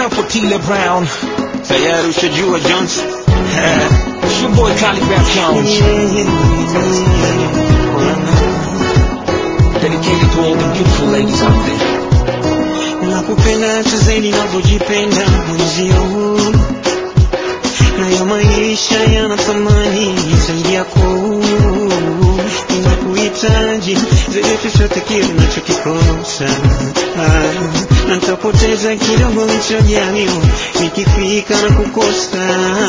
up Otile Brown. Tayari ushajua Jones. It's your boy Cali Rap Jones. Dedicated to all the beautiful ladies out there. Nakupenda hata zaidi ninavyojipenda mwenzio, na ya maisha yana thamani zaidi yako. Ninakuhitaji zaidi ya chochote kile ninachokikosa, na nitapoteza kidogo nilichojaliwa nikifika na kukosa.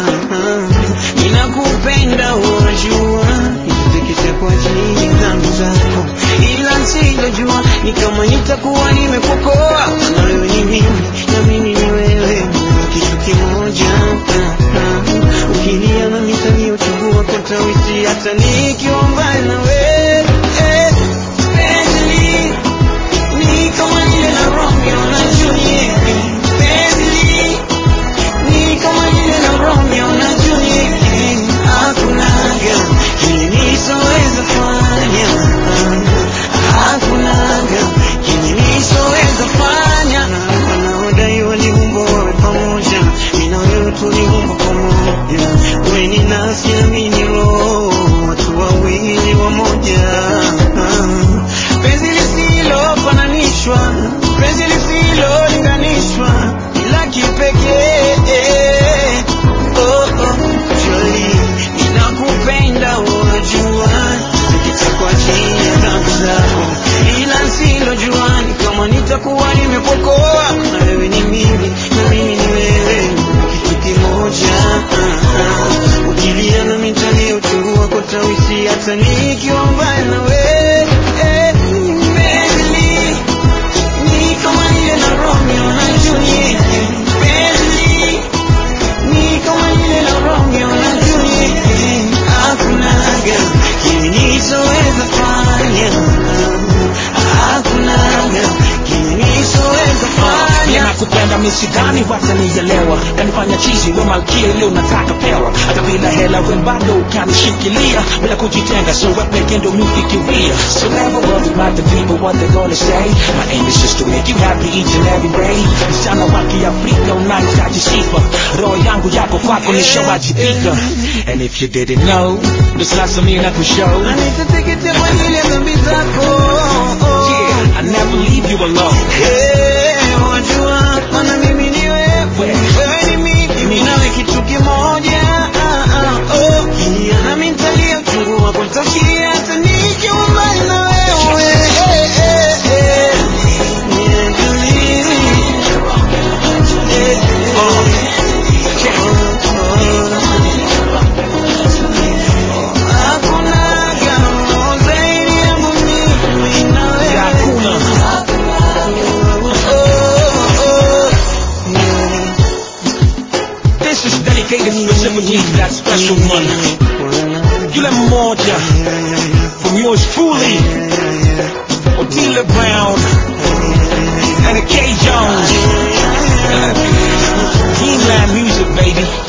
Ninakupenda wajua, nitatekesha kwa ajili ya dhambi zako, ila sijajua ni kama nitakuwa nimepokoa. Na wewe ni mimi na mimi ni wewe, kitu kimoja. Ukilia na nitaliyochagua kwa tawisi, hata nikiwa mbali na wewe. Penzi ni kama ile na Romeo na Juliet. Penzi ni kama ile na Romeo na Juliet. Hakunaga kile nisoweza fanya, hakunaga kile nisoweza fanya. Wanaodai waliumba wawe pamoja, mimi na wewe tuliumba pamoja. Wewe ni nafsi na mimi ni roho, watu wawili wamoja. Penzi lisilofananishwa, penzi lisilolinganishwa, ila kipekee. Jolie, ninakupenda wajua, nikitakuwa chini ya dhambi zako, ila silojua ni kama nitakuwa nimepokoa. Na wewe ni mimi na mimi ni wewe, kitu kimoja. Ukilia na mitalia uchungua kwa tawisi, hata nikiwa mbali na wewe. Penzi ni kama ile na Romeo na Juliet. Penzi ni kama ile na Romeo na Juliet. Hakunaga kile nisoweza fanya, hakunaga kile nisoweza fanya. Nakupenda misidani watanielewa, kanifanya chizi we malkia leo nataka pewa. Hata bila hela we bado ukanishikilia, bila kujitenga so we peke ndo mifikiria. So never worry about the people what they gonna say. My aim is just to make you happy each and every day. Msichana wa Kiafrika unahitaji sifa, roho yangu yako kwako nishawajibika. And if you didn't know, this last of me na kushow, na nitateketea kwa ajili ya dhambi zako. yeah, I never leave you alone. Wajua maana mimi ni wewe, wewe ni mimi nawe kitu kimoja. Kilia na mimi nitalia uchungu wako nitakia, hata nikiwa mbali na wewe. Specifically to that special one, Yule Moja, from yours truly, Otile Brown, and the K Jones, Teamland Music, baby.